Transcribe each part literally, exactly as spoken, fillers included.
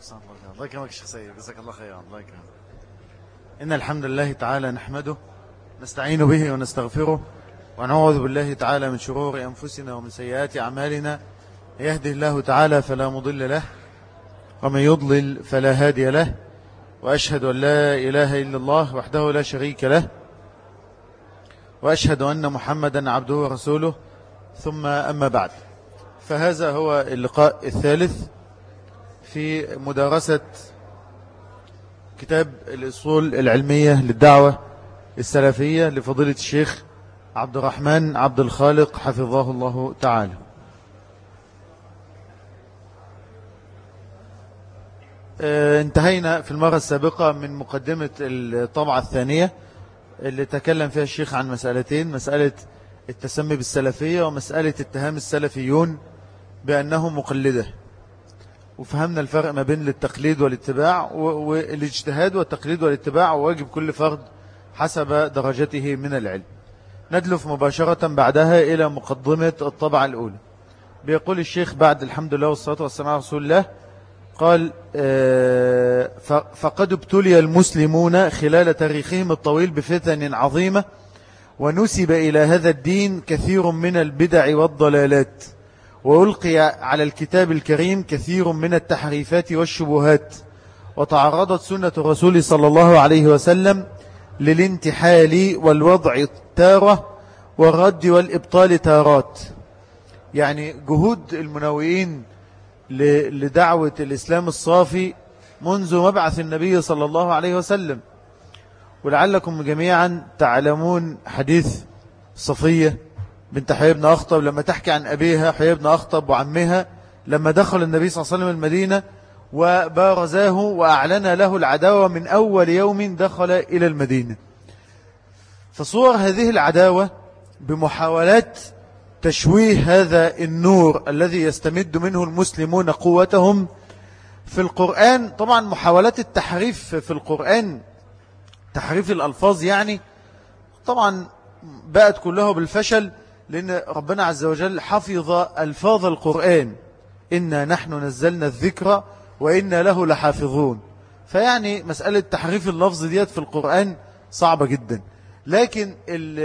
الله يكرمك يا شيخ سيد، جزاك الله خيرا. الله يكرمك. إن الحمد لله تعالى نحمده نستعين به ونستغفره ونعوذ بالله تعالى من شرور أنفسنا ومن سيئات أعمالنا. يهده الله تعالى فلا مضل له ومن يضلل فلا هادي له، وأشهد أن لا إله إلا الله وحده لا شريك له، وأشهد أن محمدا عبده ورسوله. ثم أما بعد، فهذا هو اللقاء الثالث في مدارسة كتاب الأصول العلمية للدعوة السلفية لفضيلة الشيخ عبد الرحمن عبد الخالق حفظه الله تعالى. انتهينا في المرة السابقة من مقدمة الطبعة الثانية اللي تكلم فيها الشيخ عن مسألتين: مسألة التسمي بالسلفية ومسألة اتهام السلفيون بأنهم مقلدة، وفهمنا الفرق ما بين التقليد والاتباع والاجتهاد والتقليد والاتباع، وواجب كل فرد حسب درجته من العلم. ندلف مباشرة بعدها إلى مقدمة الطبعة الأولى. بيقول الشيخ بعد الحمد لله والصلاة والسلام على رسول الله، قال: فقد ابتلي المسلمون خلال تاريخهم الطويل بفتن عظيمة، ونسب إلى هذا الدين كثير من البدع والضلالات، وألقي على الكتاب الكريم كثير من التحريفات والشبهات، وتعرضت سنة الرسول صلى الله عليه وسلم للانتحال والوضع تارة والرد والإبطال تارات. يعني جهود المنوئين لدعوة الإسلام الصافي منذ مبعث النبي صلى الله عليه وسلم. ولعلكم جميعا تعلمون حديث صفية بنت حيي بن أخطب لما تحكي عن أبيها حيي بن أخطب وعمها لما دخل النبي صلى الله عليه وسلم المدينة وبارزاه وأعلن له العداوة من أول يوم دخل إلى المدينة. فصور هذه العداوة بمحاولات تشويه هذا النور الذي يستمد منه المسلمون قوتهم في القرآن. طبعا محاولات التحريف في القرآن، تحريف الألفاظ يعني، طبعا بقت كلها بالفشل، لأن ربنا عز وجل حفظ ألفاظ القرآن: إنا نحن نزلنا الذكر وإنا له لحافظون. فيعني مسألة تحريف اللفظ ديت في القرآن صعبة جدا. لكن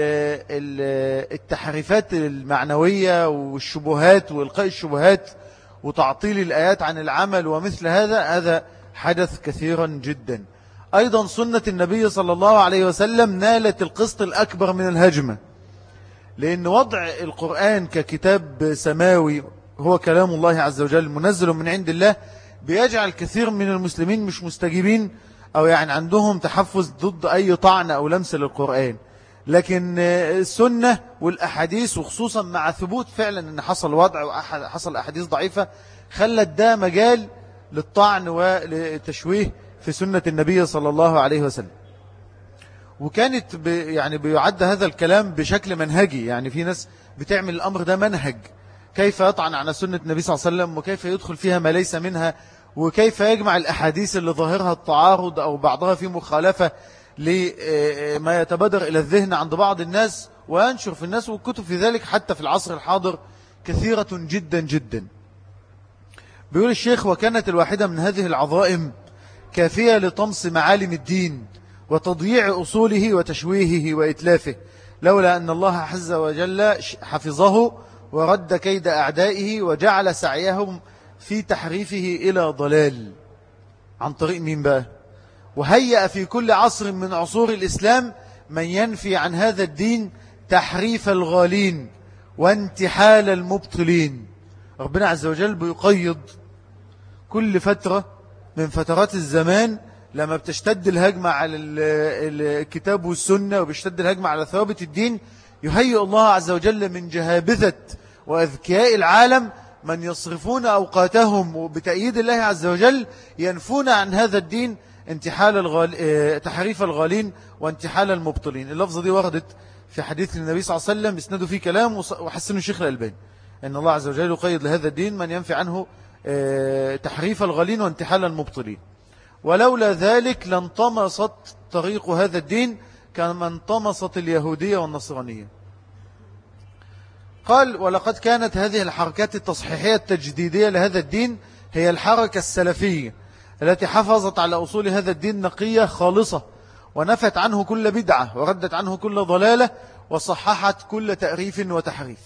التحريفات المعنوية والشبهات وإلقاء الشبهات وتعطيل الآيات عن العمل ومثل هذا، هذا حدث كثيرا جدا. أيضا سنة النبي صلى الله عليه وسلم نالت القسط الأكبر من الهجمة، لأن وضع القرآن ككتاب سماوي هو كلام الله عز وجل منزل من عند الله بيجعل كثير من المسلمين مش مستجيبين، أو يعني عندهم تحفز ضد أي طعن أو لمس للقرآن. لكن السنة والأحاديث، وخصوصا مع ثبوت فعلا أن حصل وضع وحصل أحاديث ضعيفة، خلت ده مجال للطعن ولتشويه في سنة النبي صلى الله عليه وسلم. وكانت بي يعني بيعد هذا الكلام بشكل منهجي، يعني في ناس بتعمل الأمر ده منهج، كيف يطعن على سنة النبي صلى الله عليه وسلم وكيف يدخل فيها ما ليس منها، وكيف يجمع الأحاديث اللي ظاهرها التعارض أو بعضها في مخالفة لما يتبادر إلى الذهن عند بعض الناس، وينشر في الناس. والكتب في ذلك حتى في العصر الحاضر كثيرة جدا جدا. بيقول الشيخ: وكانت الواحدة من هذه العظائم كافية لطمس معالم الدين وتضييع أصوله وتشويهه وإتلافه، لولا أن الله عز وجل حفظه ورد كيد أعدائه وجعل سعيهم في تحريفه إلى ضلال. عن طريق مين بقى؟ وهيأ في كل عصر من عصور الإسلام من ينفي عن هذا الدين تحريف الغالين وانتحال المبطلين. ربنا عز وجل بيقيد كل فترة من فترات الزمان لما بتشتد الهجمة على الكتاب والسنة وبيشتد الهجمة على ثوابت الدين، يهيئ الله عز وجل من جهابذة وأذكياء العالم من يصرفون أوقاتهم بتأييد الله عز وجل ينفون عن هذا الدين انتحال الغال... تحريف الغالين وانتحال المبطلين. اللفظة دي وردت في حديث النبي صلى الله عليه وسلم اسنده فيه كلام وحسنه الشيخ الألباني، أن الله عز وجل يقيد لهذا الدين من ينفي عنه تحريف الغالين وانتحال المبطلين. ولولا ذلك لانطمست طريق هذا الدين كما انطمست اليهودية والنصرانية. قال: ولقد كانت هذه الحركات التصحيحية التجديدية لهذا الدين هي الحركة السلفية التي حافظت على أصول هذا الدين نقية خالصة، ونفت عنه كل بدعة، وردت عنه كل ضلالة، وصححت كل تأريف وتحريف.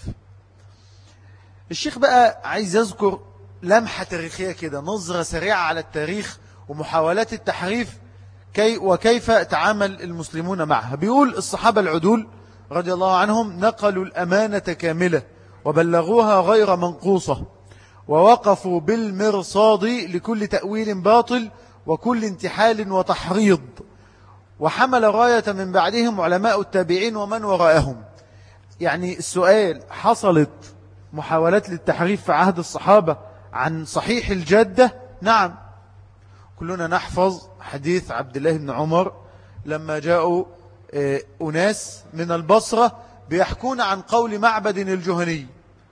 الشيخ بقى عايز يذكر لمحة تاريخية كده، نظرة سريعة على التاريخ ومحاولات التحريف كي وكيف تعامل المسلمون معها. بيقول الصحابة العدول رضي الله عنهم نقلوا الأمانة كاملة وبلغوها غير منقوصة، ووقفوا بالمرصاد لكل تأويل باطل وكل انتحال وتحريض، وحمل راية من بعدهم علماء التابعين ومن وراءهم. يعني السؤال، حصلت محاولات للتحريف في عهد الصحابة عن صحيح الجادة؟ نعم. كلنا نحفظ حديث عبد الله بن عمر لما جاءوا أناس من البصرة بيحكون عن قول معبد الجهني،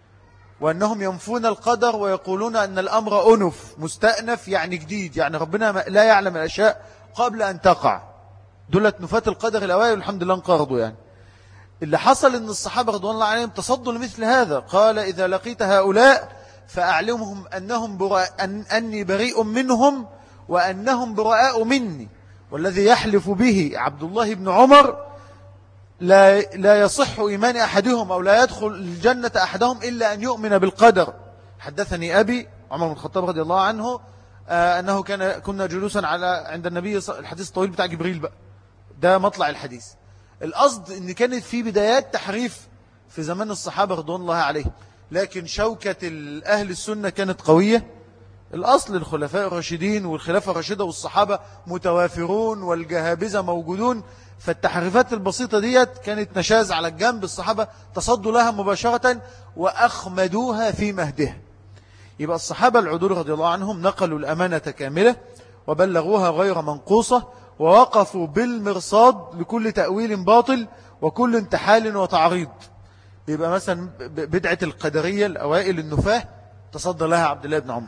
وأنهم ينفون القدر ويقولون أن الأمر أنف مستأنف، يعني جديد، يعني ربنا لا يعلم الأشياء قبل أن تقع. دولت نفاة القدر الأوائل والحمد لله انقرضوا. يعني اللي حصل أن الصحابة رضوان الله عليهم تصدوا لمثل هذا. قال إذا لقيت هؤلاء فأعلمهم أنهم براء أن أني بريء منهم وأنهم براء مني، والذي يحلف به عبد الله بن عمر لا لا يصح إيمان أحدهم أو لا يدخل الجنة أحدهم إلا أن يؤمن بالقدر. حدثني أبي عمر بن الخطاب رضي الله عنه آه أنه كان كنا جلوسا على عند النبي، الحديث الطويل بتاع جبريل بقى، ده مطلع الحديث. القصد أن كانت في بدايات تحريف في زمان الصحابة رضوان الله عليهم، لكن شوكة أهل السنة كانت قوية. الأصل الخلفاء الراشدين والخلافة الراشدة والصحابة متوافرون والجهابزة موجودون، فالتحريفات البسيطة ديت كانت نشاز على الجنب، الصحابة تصدوا لها مباشرة وأخمدوها في مهدها. يبقى الصحابة العدول رضي الله عنهم نقلوا الأمانة كاملة وبلغوها غير منقوصة، ووقفوا بالمرصاد لكل تأويل باطل وكل انتحال وتعريض. يبقى مثلا بدعة القدرية الأوائل النفاه تصدى لها عبد الله بن عمر.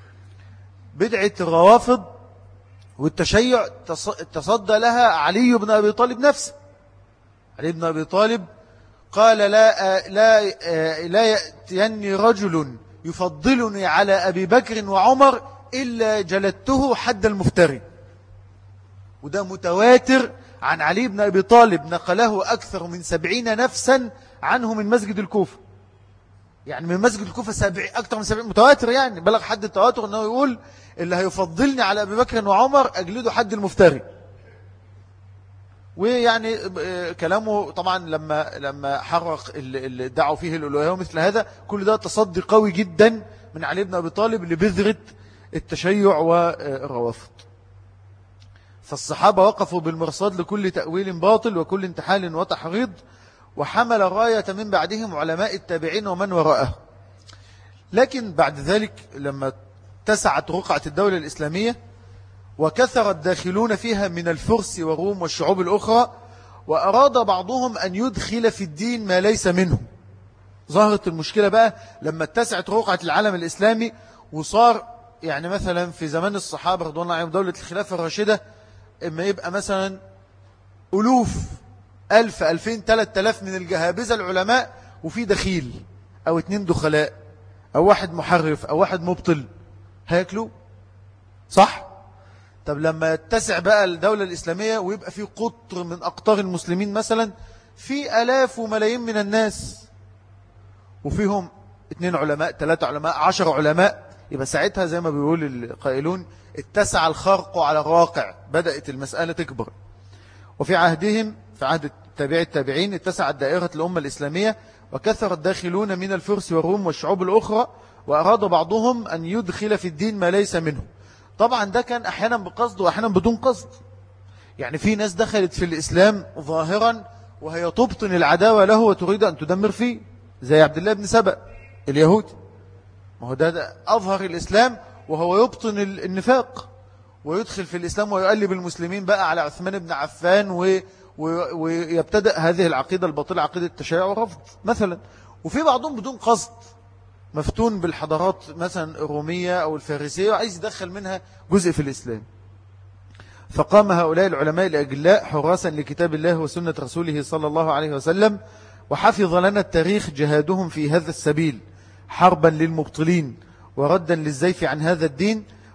بدعة الروافض والتشيع تصدى لها علي بن أبي طالب نفسه. علي بن أبي طالب قال لا, لا, لا يأتيني رجل يفضلني على أبي بكر وعمر إلا جلدته حد المفتري. وده متواتر عن علي بن أبي طالب، نقله أكثر من سبعين نفسا عنه من مسجد الكوفة. يعني من مسجد الكوفة سبع أكثر من سبعين، متواتر يعني بلغ حد التواتر أنه يقول اللي هيفضلني على أبي بكر وعمر أجلده حد المفتري. ويعني كلامه طبعا لما لما حرق اللي دعوا فيه الألوهية ومثل هذا، كل ده تصدي قوي جدا من علي بن أبي طالب لبذرة التشيع والروافض. فالصحابة وقفوا بالمرصاد لكل تأويل باطل وكل انتحال وتحريض، وحمل راية من بعدهم علماء التابعين ومن وراءه. لكن بعد ذلك لما اتسعت رقعة الدولة الإسلامية وكثر الداخلون فيها من الفرس والروم والشعوب الأخرى، وأراد بعضهم أن يدخل في الدين ما ليس منه. ظهرت المشكلة بقى لما اتسعت رقعة العالم الإسلامي، وصار يعني مثلا في زمان الصحابة رضوان الله عنهم دولة الخلافة الراشدة، إما يبقى مثلا ألوف ألف ألفين ثلاثة آلاف من الجهابزة العلماء، وفي دخيل أو اتنين دخلاء أو واحد محرف أو واحد مبطل، هياكلوا صح؟ طب لما يتسع بقى الدولة الإسلامية ويبقى في قطر من أقطار المسلمين مثلا في ألاف وملايين من الناس، وفيهم اتنين علماء ثلاثة علماء عشر علماء، يبقى ساعتها زي ما بيقول القائلون اتسع الخرق على الواقع، بدأت المسألة تكبر. وفي عهدهم في عهد التابع التابعين اتسعت دائرة الأمة الإسلامية، وكثر الداخلون من الفرس والروم والشعوب الأخرى، وأراد بعضهم أن يدخل في الدين ما ليس منه. طبعا ده كان أحيانا بقصد وأحيانا بدون قصد. يعني في ناس دخلت في الإسلام ظاهرا وهي تبطن العداوة له وتريد أن تدمر فيه، زي عبد الله بن سبأ اليهودي. ما هو ده, ده أظهر الإسلام وهو يبطن النفاق، ويدخل في الإسلام ويقلب المسلمين بقى على عثمان بن عفان و... و... ويبتدأ هذه العقيدة الباطلة، عقيدة التشيع والرفض مثلا. وفي بعضهم بدون قصد مفتون بالحضارات مثلا الرومية أو الفارسية وعايز يدخل منها جزء في الإسلام. فقام هؤلاء العلماء الأجلاء حراسا لكتاب الله وسنة رسوله صلى الله عليه وسلم، وحفظ لنا التاريخ جهادهم في هذا السبيل حربا للمبطلين وردا للزيف عن هذا الدين،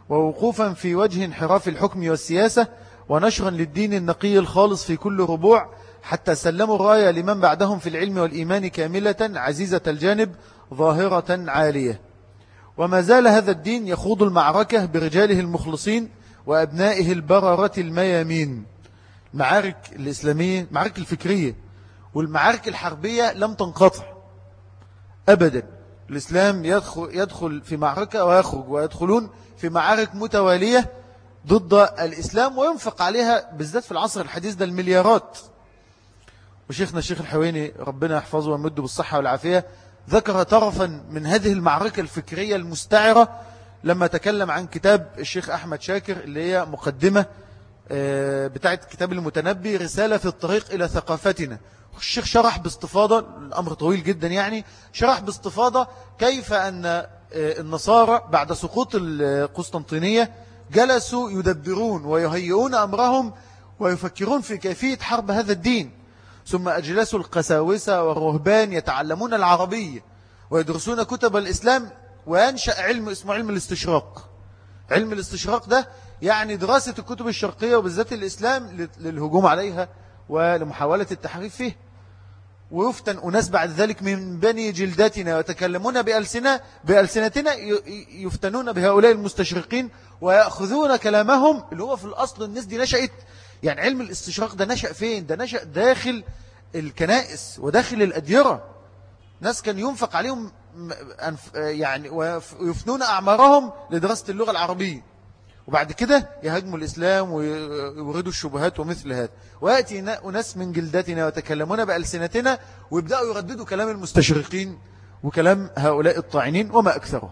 ووقوفا في وجه انحراف الحكم والسياسة، ونشرا للدين النقي الخالص في كل ربوع، حتى سلموا الراية لمن بعدهم في العلم والإيمان كاملة عزيزة الجانب ظاهرة عالية. وما زال هذا الدين يخوض المعركة برجاله المخلصين وأبنائه البررة الميامين. المعارك الإسلامية، المعارك الفكرية والمعارك الحربية لم تنقطع أبدا. الإسلام يدخل, يدخل في معركة ويخرج، ويدخلون في معارك متوالية ضد الإسلام، وينفق عليها بالذات في العصر الحديث ده المليارات. وشيخنا الشيخ الحويني ربنا يحفظه ويمده بالصحة والعافية ذكر طرفا من هذه المعركة الفكرية المستعرة لما تكلم عن كتاب الشيخ أحمد شاكر اللي هي مقدمة بتاعت كتاب المتنبي، رسالة في الطريق إلى ثقافتنا. الشيخ شرح باستفاضة، الأمر طويل جدا يعني، شرح باستفاضة كيف أن النصارى بعد سقوط القسطنطينية جلسوا يدبرون ويهيئون أمرهم ويفكرون في كيفية حرب هذا الدين، ثم أجلسوا القساوسة والرهبان يتعلمون العربية ويدرسون كتب الإسلام، وينشأ علم اسمه علم الاستشراق. علم الاستشراق ده يعني دراسة الكتب الشرقية وبالذات الإسلام للهجوم عليها ولمحاولة التحريف فيه. ويفتن أناس بعد ذلك من بني جلداتنا ويتكلمون بألسنة بألسنتنا، يفتنون بهؤلاء المستشرقين ويأخذون كلامهم اللي هو في الأصل الناس دي نشأت. يعني علم الاستشراق ده نشأ فين؟ ده نشأ داخل الكنائس وداخل الأديرة. ناس كان ينفق عليهم يعني ويفنون أعمارهم لدراسة اللغة العربية، وبعد كده يهاجموا الإسلام ويوردوا الشبهات ومثل هذا. ويأتي أناس من جلداتنا ويتكلمون بألسنتنا ويبدأوا يرددوا كلام المستشرقين وكلام هؤلاء الطاعنين وما أكثره.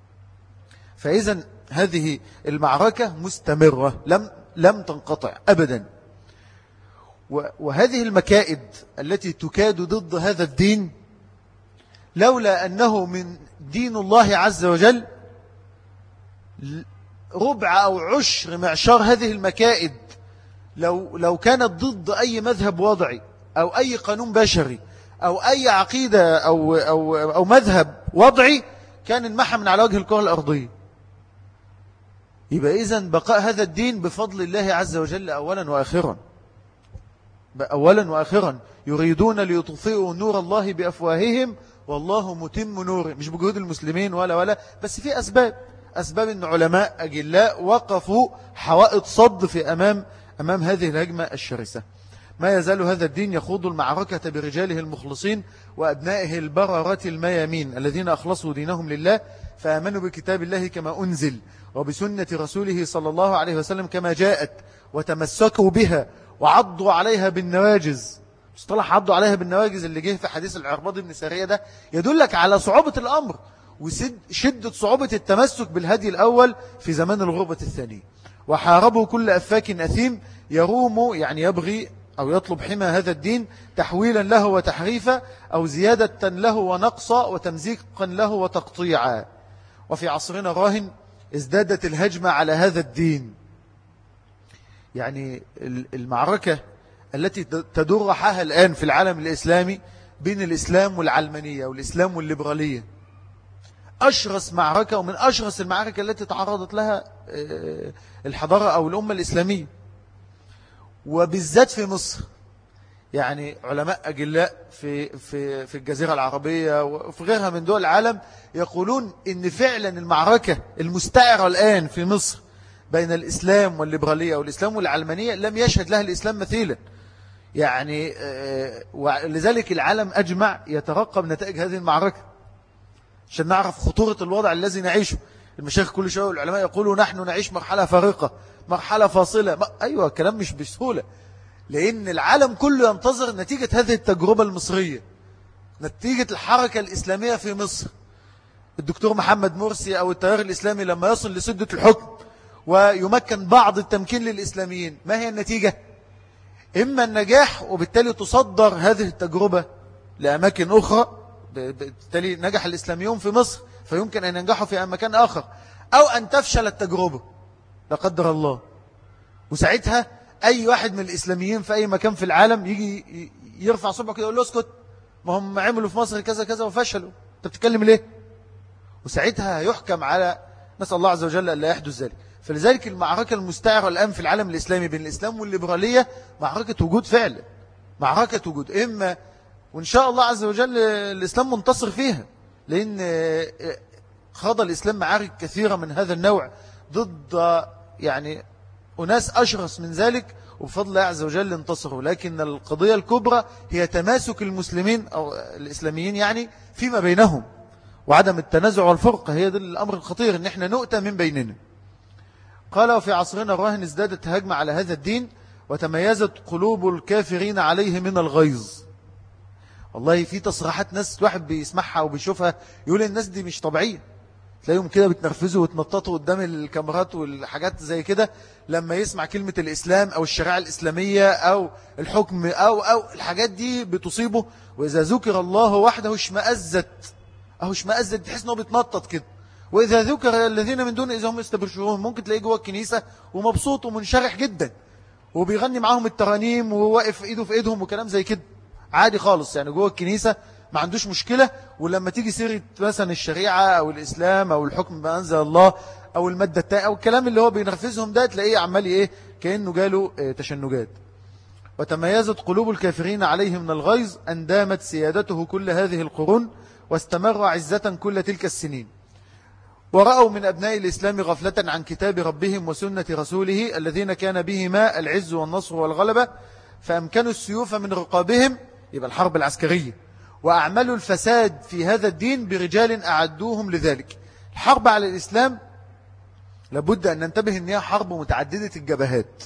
فإذا هذه المعركة مستمرة لم لم تنقطع أبدا. وهذه المكائد التي تكاد ضد هذا الدين، لولا أنه من دين الله عز وجل، ربع أو عشر معشار هذه المكائد لو لو كانت ضد أي مذهب وضعي أو أي قانون بشري أو أي عقيدة أو أو أو مذهب وضعي، كان انمحى من على وجه الكرة الأرضية. يبقى إذن بقاء هذا الدين بفضل الله عز وجل أولا وآخرا. أولا وآخرا يريدون ليطفئوا نور الله بأفواههم والله متم نوره، مش بجهود المسلمين ولا ولا بس في أسباب أسباب أن علماء أجلاء وقفوا حوائط صد في أمام أمام هذه الهجمة الشرسة. ما يزال هذا الدين يخوض المعركة برجاله المخلصين وأبنائه البررة الميامين الذين أخلصوا دينهم لله، فآمنوا بكتاب الله كما أنزل وبسنة رسوله صلى الله عليه وسلم كما جاءت، وتمسكوا بها وعضوا عليها بالنواجز. مصطلح عضوا عليها بالنواجز اللي جه في حديث العرباض بن سارية ده يدلك على صعوبة الأمر وشدة صعوبة التمسك بالهدي الأول في زمان الغربة الثانية. وحاربوا كل أفاك أثيم يروم يعني يبغي أو يطلب حمى هذا الدين تحويلا له وتحريفا، أو زيادة له ونقصا وتمزيقا له وتقطيعا. وفي عصرنا راهن ازدادت الهجمة على هذا الدين. يعني المعركة التي تدور رحاها الآن في العالم الإسلامي بين الإسلام والعلمانية والإسلام والليبرالية أشرس معركة، ومن أشرس المعارك التي تعرضت لها الحضارة أو الأمة الإسلامية، وبالذات في مصر. يعني علماء أجلاء في في في الجزيرة العربية وفي غيرها من دول العالم يقولون إن فعلا المعركة المستعرة الآن في مصر بين الإسلام والليبرالية والإسلام والعلمانية لم يشهد لها الإسلام مثيلا. يعني ولذلك العالم أجمع يترقب نتائج هذه المعركة عشان نعرف خطورة الوضع الذي نعيشه. المشايخ كل شوية والعلماء يقولوا نحن نعيش مرحلة فارقة، مرحلة فاصلة. أيوة الكلام مش بسهولة، لأن العالم كله ينتظر نتيجة هذه التجربة المصرية، نتيجة الحركة الإسلامية في مصر. الدكتور محمد مرسي أو التيار الإسلامي لما يصل لسدة الحكم ويمكن بعض التمكين للإسلاميين، ما هي النتيجة؟ إما النجاح وبالتالي تصدر هذه التجربة لأماكن أخرى، بالتالي نجح الإسلاميون في مصر فيمكن أن ينجحوا في مكان آخر، أو أن تفشل التجربة لا قدر الله. وساعتها أي واحد من الإسلاميين في أي مكان في العالم يجي يرفع صبعه كده يقول له اسكت، ما هم عملوا في مصر كذا كذا وفشلوا، أنت بتتكلم ليه؟ وساعتها يحكم على نسأل الله عز وجل أن لا يحدث ذلك. فلذلك المعركة المستعرة الآن في العالم الإسلامي بين الإسلام والليبرالية معركة وجود فعلا، معركة وجود. إما وإن شاء الله عز وجل الإسلام منتصر فيها، لأن خاض الإسلام معارك كثيرة من هذا النوع ضد يعني أناس أشرس من ذلك، وبفضل الله عز وجل انتصروا. لكن القضية الكبرى هي تماسك المسلمين أو الإسلاميين يعني فيما بينهم، وعدم التنازع والفرقة. هي ده الأمر الخطير، إن احنا نؤتى من بيننا. قال: وفي عصرنا الراهن ازدادت هجمة على هذا الدين، وتميزت قلوب الكافرين عليه من الغيظ. والله في تصريحات ناس واحد بيسمعها وبيشوفها يقول الناس دي مش طبيعية، تلاقيهم كده بتنرفزوا وتنططوا قدام الكاميرات والحاجات زي كده لما يسمع كلمة الإسلام أو الشريعة الإسلامية أو الحكم أو أو الحاجات دي بتصيبه. وإذا ذكر الله وحده اشمأزت أو اشمأزت، تحس إنه بيتنطط كده. وإذا ذكر الذين من دون إذا هم يستبشرون، ممكن تلاقيه جوه الكنيسة ومبسوط ومنشرح جدا وبيغني معاهم الترانيم وواقف إيده في إيدهم وكلام زي كده عادي خالص، يعني جوه الكنيسة ما عندوش مشكلة. ولما تيجي سيرة مثلا الشريعة أو الإسلام أو الحكم بأنزل الله أو المادة التانية أو الكلام اللي هو بينرفزهم ده، تلاقيه عمال إيه كأنه جاله إيه تشنجات. وتميزت قلوب الكافرين عليه من الغيظ أن دامت سيادته كل هذه القرون، واستمر عزة كل تلك السنين. ورأوا من أبناء الإسلام غفلة عن كتاب ربهم وسنة رسوله الذين كان بهما العز والنصر والغلبة، فأمكنوا السيوف من رقابهم، يبقى الحرب العسكرية، وأعملوا الفساد في هذا الدين برجال أعدوهم لذلك. الحرب على الإسلام لابد أن ننتبه أنها حرب متعددة الجبهات،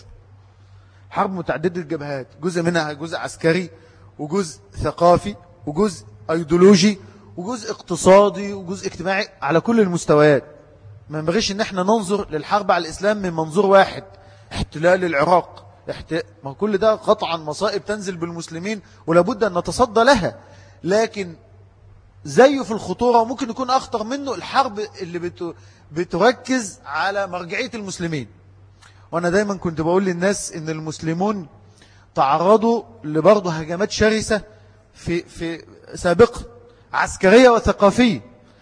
حرب متعددة الجبهات، جزء منها جزء عسكري وجزء ثقافي وجزء أيديولوجي وجزء اقتصادي وجزء اجتماعي على كل المستويات. ما ينبغيش ان احنا ننظر للحرب على الإسلام من منظور واحد، احتلال العراق، احت... ما كل ده قطعا مصائب تنزل بالمسلمين ولابد أن نتصدى لها. لكن زيه في الخطورة وممكن يكون أخطر منه الحرب اللي بت... بتركز على مرجعية المسلمين. وأنا دايما كنت بقول للناس إن المسلمون تعرضوا لبرضه هجمات شرسة في, في سابقة عسكرية وثقافية،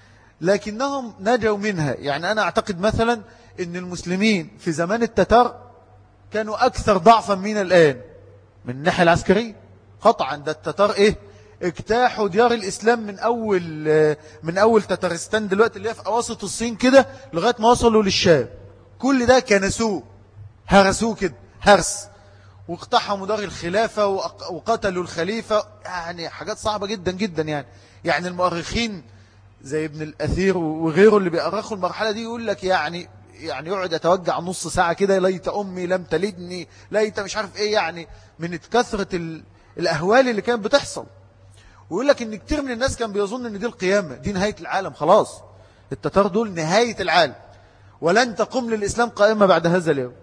لكنهم نجوا منها. يعني أنا أعتقد مثلا إن المسلمين في زمان التتار كانوا أكثر ضعفا من الآن من الناحية العسكرية قطعا. ده التتار إيه اجتاحوا ديار الإسلام من أول من أول تتارستان دلوقتي اللي هي في أواسط الصين كده لغاية ما وصلوا للشام. كل ده كنسوه، هرسوه كده هرس، واقتحموا دار الخلافة وقتلوا الخليفة. يعني حاجات صعبة جدا جدا. يعني يعني المؤرخين زي ابن الأثير وغيره اللي بيأرخوا المرحلة دي يقول لك يعني يعني يقعد يتوجع نص ساعة كده، ليت أمي لم تلدني، ليت مش عارف إيه، يعني من كثرة الأهوال اللي كانت بتحصل. ويقول لك إن كتير من الناس كان بيظن إن دي القيامة، دي نهاية العالم خلاص، التتار دول نهاية العالم ولن تقوم للإسلام قائمة بعد هذا اليوم.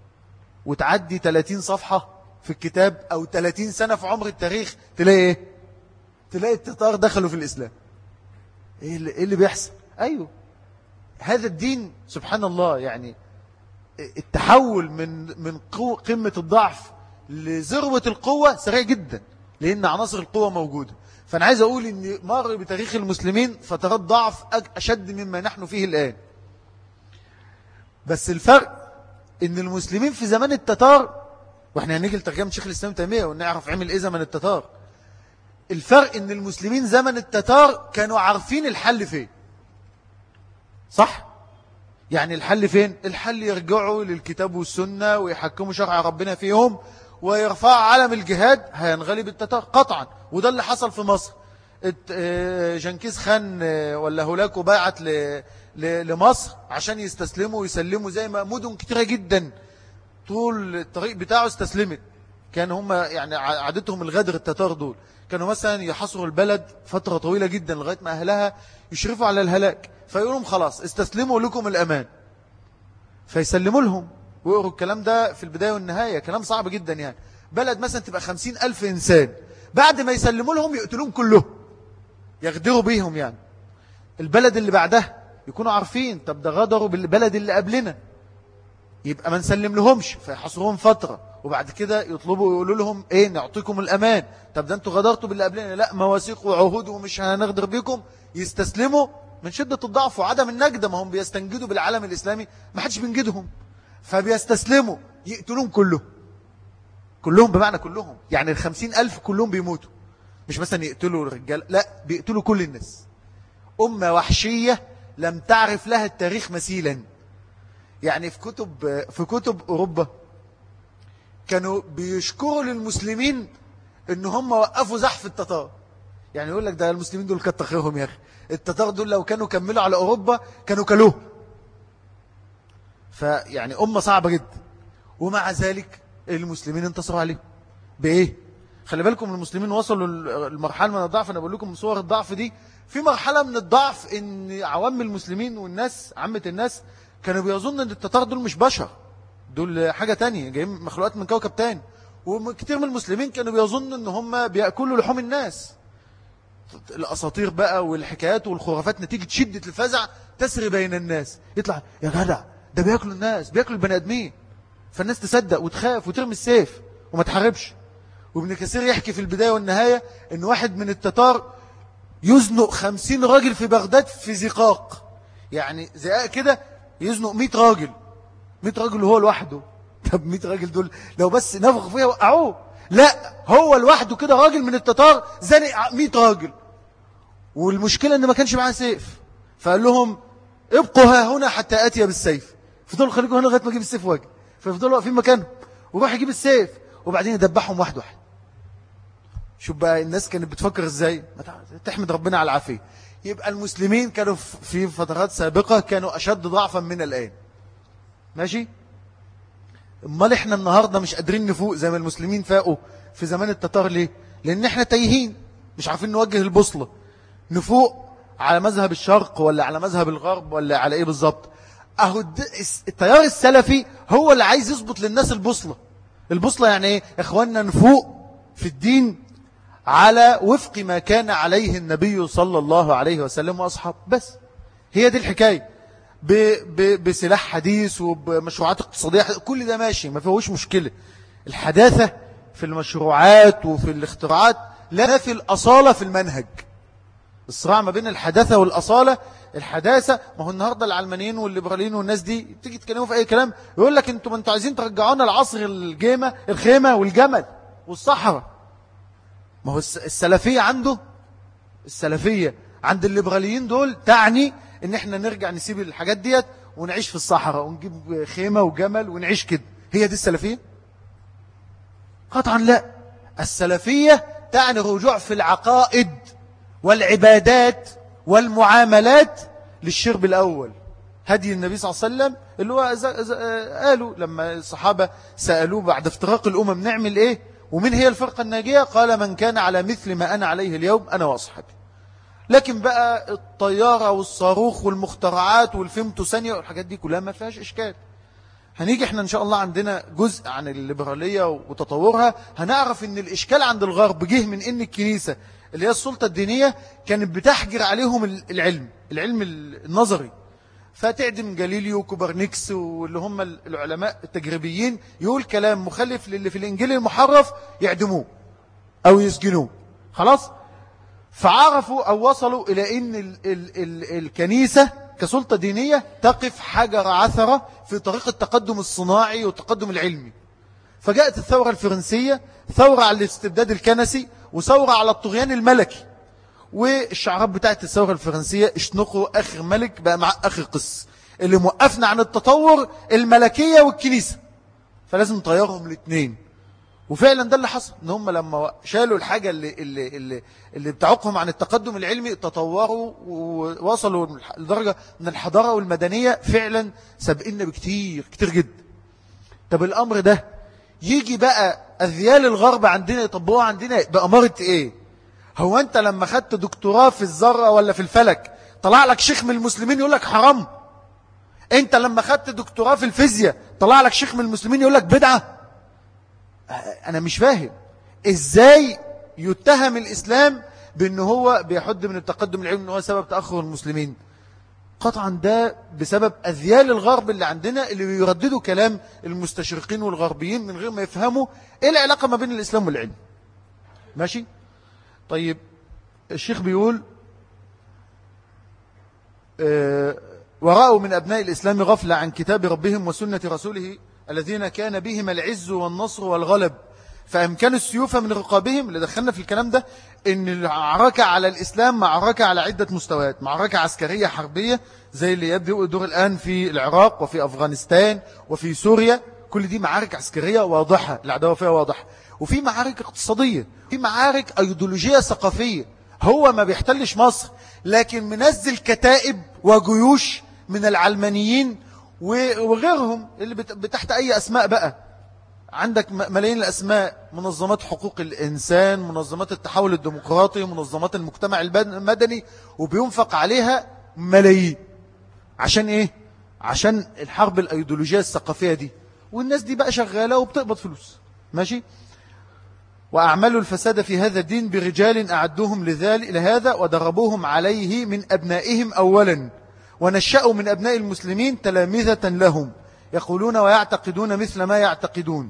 وتعدي ثلاثين صفحة في الكتاب أو ثلاثين سنة في عمر التاريخ تلاقي إيه؟ تلاقي التتار دخلوا في الإسلام. إيه اللي, إيه اللي بيحصل؟ أيوه هذا الدين سبحان الله، يعني التحول من من قمة الضعف لذروة القوة سريع جدا، لأن عناصر القوة موجودة. فأنا عايز أقول إن مر بتاريخ المسلمين فترات ضعف أشد مما نحن فيه الآن. بس الفرق إن المسلمين في زمان التتار، وإحنا هنيجي لترجمة شيخ الإسلام تيمية ونعرف عمل إيه زمن التتار. الفرق إن المسلمين زمن التتار كانوا عارفين الحل فين، صح؟ يعني الحل فين؟ الحل يرجعوا للكتاب والسنة ويحكموا شرع ربنا فيهم ويرفعوا علم الجهاد، هينغلب التتار قطعا. وده اللي حصل في مصر. جنكيز خان ولا هولاكو باعت لمصر عشان يستسلموا ويسلموا، زي ما مدن كتيرة جدا طول الطريق بتاعه استسلمت. كان هم يعني عادتهم الغدر التتار دول، كانوا مثلا يحصروا البلد فترة طويلة جدا لغاية ما أهلها يشرفوا على الهلاك، فيقولوا خلاص استسلموا لكم الأمان، فيسلموا لهم. ويقروا الكلام ده في البداية والنهاية، كلام صعب جدا. يعني بلد مثلا تبقى خمسين ألف إنسان، بعد ما يسلموا لهم يقتلون كلهم، يغدروا بيهم. يعني البلد اللي بعدها يكونوا عارفين طب ده غدروا بالبلد اللي قبلنا، يبقى ما نسلم لهمش، فيحصروهم فترة وبعد كده يطلبوا ويقولوا لهم ايه نعطيكم الأمان. طب ده انتوا غدرتوا باللي قبلنا، لا مواثيق وعهود ومش هنغدر بيكم، يستسلموا من شدة الضعف وعدم النجدة، ما هم بيستنجدوا بالعالم الإسلامي، ما حدش بينجدهم، فبيستسلموا يقتلون كلهم كلهم بمعنى كلهم، يعني الخمسين ألف كلهم بيموتوا، مش مثلا يقتلوا الرجال، لا بيقتلوا كل الناس. أمة وحشية لم تعرف لها التاريخ مثيلا. يعني في كتب في كتب أوروبا كانوا بيشكروا للمسلمين إن هم وقفوا زحف التتار. يعني يقول لك ده المسلمين دول كتر خيرهم يا أخي، التتار دول لو كانوا كملوا على أوروبا كانوا كلوه. فيعني أمة صعبة جدا، ومع ذلك المسلمين انتصروا عليهم بإيه؟ خلي بالكم المسلمين وصلوا المرحلة من الضعف. أنا بقول لكم صور الضعف دي، في مرحلة من الضعف إن عوام المسلمين والناس عامة الناس كانوا بيظن أن التتار دول مش بشر، دول حاجة تانية جايين مخلوقات من كوكب تاني. وكتير من المسلمين كانوا بيظنوا أن هم بيأكلوا لحوم الناس. الأساطير بقى والحكايات والخرافات نتيجة شدة الفزع تسري بين الناس، يطلع يا جدع ده بيأكلوا الناس، بيأكلوا البني آدمين، فالناس تصدق وتخاف وترمي السيف وما تحاربش. وابن كثير يحكي في البداية والنهاية أن واحد من التتار يزنق خمسين راجل في بغداد في زقاق، يعني زقاق كده يزنق مئة راجل، مئة راجل وهو لوحده. طب مئة راجل دول لو بس نفخ فيها وقعوه، لا هو لوحده كده راجل من التتار زنق مئة راجل. والمشكلة ان ما كانش معاه سيف، فقال لهم ابقوا ها هنا حتى آتي بالسيف. فضلوا خليكم هنا لغاية ما اجيب السيف واجي، ففضلوا واقفين مكانهم وراح يجيب السيف وبعدين يدبحهم واحد واحد. شوف بقى الناس كانت بتفكر ازاي، تحمد ربنا على العافية. يبقى المسلمين كانوا في فترات سابقة كانوا أشد ضعفا من الآن. ماشي؟ امال احنا النهاردة مش قادرين نفوق زي ما المسلمين فاقوا في زمان التتار. ليه؟ لأن احنا تايهين، مش عارفين نوجه البوصلة، نفوق على مذهب الشرق ولا على مذهب الغرب ولا على ايه بالظبط. اهو التيار السلفي هو اللي عايز يظبط للناس البوصلة. البوصلة يعني ايه؟ اخواننا نفوق في الدين على وفق ما كان عليه النبي صلى الله عليه وسلم وأصحاب، بس هي دي الحكاية. ب ب بسلاح حديث وبمشروعات اقتصادية، كل ده ماشي ما فيهوش مشكلة. الحداثة في المشروعات وفي الاختراعات لا في الأصالة في المنهج. الصراع ما بين الحداثة والأصالة. الحداثة ما هو النهاردة العلمانيين والليبراليين والناس دي تيجي تكلموا في أي كلام يقول لك انتم انتوا عايزين ترجعونا العصر الجيمة الخيمة والجمل والصحراء. ما هو السلفية عنده السلفية عند الليبراليين دول تعني ان احنا نرجع نسيب الحاجات ديت ونعيش في الصحراء ونجيب خيمة وجمل ونعيش كده. هي دي السلفية؟ قطعا لا. السلفية تعني رجوع في العقائد والعبادات والمعاملات للشرب الأول، هدي النبي صلى الله عليه وسلم، اللي هو قالوا لما الصحابة سألوه بعد افتراق الأمم نعمل ايه ومن هي الفرقة الناجية، قال من كان على مثل ما أنا عليه اليوم أنا وأصحابي. لكن بقى الطيارة والصاروخ والمخترعات والفيمتو ثانية والحاجات دي كلها ما فيهاش إشكال. هنيجي احنا إن شاء الله عندنا جزء عن الليبرالية وتطورها، هنعرف إن الإشكال عند الغرب جه من إن الكنيسة اللي هي السلطة الدينية كانت بتحجر عليهم العلم العلم النظري، فتعدم جاليليو وكوبرنيكس واللي هم العلماء التجريبيين، يقول كلام مخالف للي في الإنجيل المحرف يعدموه أو يسجنوه. خلاص، فعرفوا أو وصلوا إلى أن ال ال ال الكنيسة كسلطة دينية تقف حجر عثرة في طريق التقدم الصناعي والتقدم العلمي. فجاءت الثورة الفرنسية، ثورة على الاستبداد الكنسي وثورة على الطغيان الملكي. والشعارات بتاعت الثورة الفرنسية اشنقوا آخر ملك بقى مع آخر قس، اللي موقفنا عن التطور الملكية والكنيسة، فلازم نطيرهم الاثنين. وفعلا ده اللي حصل، ان هم لما شالوا الحاجة اللي, اللي, اللي, اللي بتعوقهم عن التقدم العلمي تطوروا ووصلوا لدرجة من الحضارة والمدنية فعلا سابقنا بكتير كتير جدا. طب الأمر ده يجي بقى أذيال الغرب عندنا يطبقوها عندنا بأمارة ايه؟ هو انت لما خدت دكتوراه في الذرة ولا في الفلك طلع لك شيخ من المسلمين يقول لك حرام؟ انت لما خدت دكتوراه في الفيزياء طلع لك شيخ من المسلمين يقول لك بدعة؟ انا مش فاهم ازاي يتهم الاسلام بان هو بيحد من التقدم العلمي، ان هو سبب تأخر المسلمين. قطعا ده بسبب اذيال الغرب اللي عندنا اللي بيرددوا كلام المستشرقين والغربيين من غير ما يفهموا ايه العلاقة ما بين الاسلام والعلم. ماشي؟ طيب الشيخ بيقول ورأوا من أبناء الإسلام غفلة عن كتاب ربهم وسنة رسوله الذين كان بهم العز والنصر والغلب، فأمكنوا السيوف من رقابهم. اللي دخلنا في الكلام ده إن المعركة على الإسلام معركة على عدة مستويات، معركة عسكرية حربية زي اللي يبدأ يدور الآن في العراق وفي أفغانستان وفي سوريا، كل دي معارك عسكرية واضحة العداوة فيها واضحة، وفي معارك اقتصادية، في معارك أيديولوجية ثقافية. هو ما بيحتلش مصر لكن منزل كتائب وجيوش من العلمانيين وغيرهم اللي بتحت أي أسماء بقى. عندك ملايين الأسماء، منظمات حقوق الإنسان، منظمات التحول الديمقراطي، منظمات المجتمع المدني، وبينفق عليها ملايين. عشان إيه؟ عشان الحرب الأيديولوجية الثقافية دي، والناس دي بقى شغالة وبتقبض فلوس. ماشي؟ وأعملوا الفساد في هذا الدين برجال أعدوهم لذلك لهذا ودربوهم عليه من أبنائهم أولا، ونشأوا من أبناء المسلمين تلامذة لهم يقولون ويعتقدون مثل ما يعتقدون.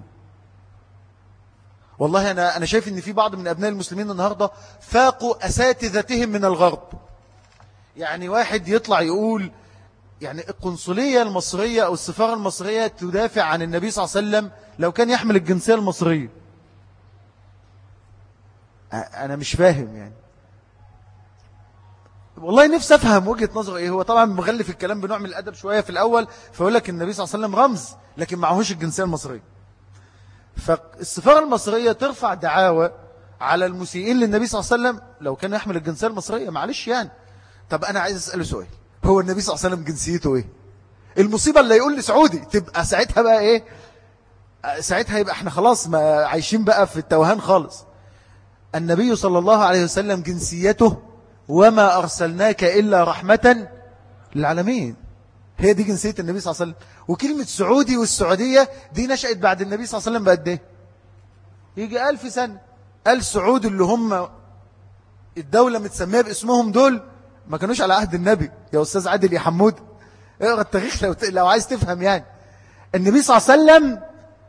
والله أنا أنا شايف إن في بعض من أبناء المسلمين النهاردة فاقوا أساتذتهم من الغرب. يعني واحد يطلع يقول يعني القنصلية المصرية أو السفارة المصرية تدافع عن النبي صلى الله عليه وسلم لو كان يحمل الجنسية المصرية. أنا مش فاهم يعني، والله نفسي أفهم وجهة نظره إيه. هو طبعا مغلف الكلام بنوع من الأدب شوية في الأول، فيقول لك النبي صلى الله عليه وسلم رمز لكن معهوش الجنسية المصرية. فالسفارة المصرية ترفع دعاوى على المسيئين للنبي صلى الله عليه وسلم لو كان يحمل الجنسية المصرية. معلش يعني. طب أنا عايز أسأله سؤال، هو النبي صلى الله عليه وسلم جنسيته إيه؟ المصيبة اللي يقول لي سعودي تبقى ساعتها بقى إيه؟ ساعتها يبقى احنا خلاص ما عايشين بقى في التوهان خالص. النبي صلى الله عليه وسلم جنسيته وما أرسلناك إلا رحمة للعالمين. هي دي جنسية النبي صلى الله عليه وسلم. وكلمة سعودي والسعودية دي نشأت بعد النبي صلى الله عليه وسلم بقد ايه؟ يجي ألف سنة. آل سعود اللي هم الدولة متسمية باسمهم دول ما كانوش على عهد النبي يا أستاذ عادل يا حمود. اقرأ التاريخ لو, لو عايز تفهم يعني. النبي صلى الله عليه وسلم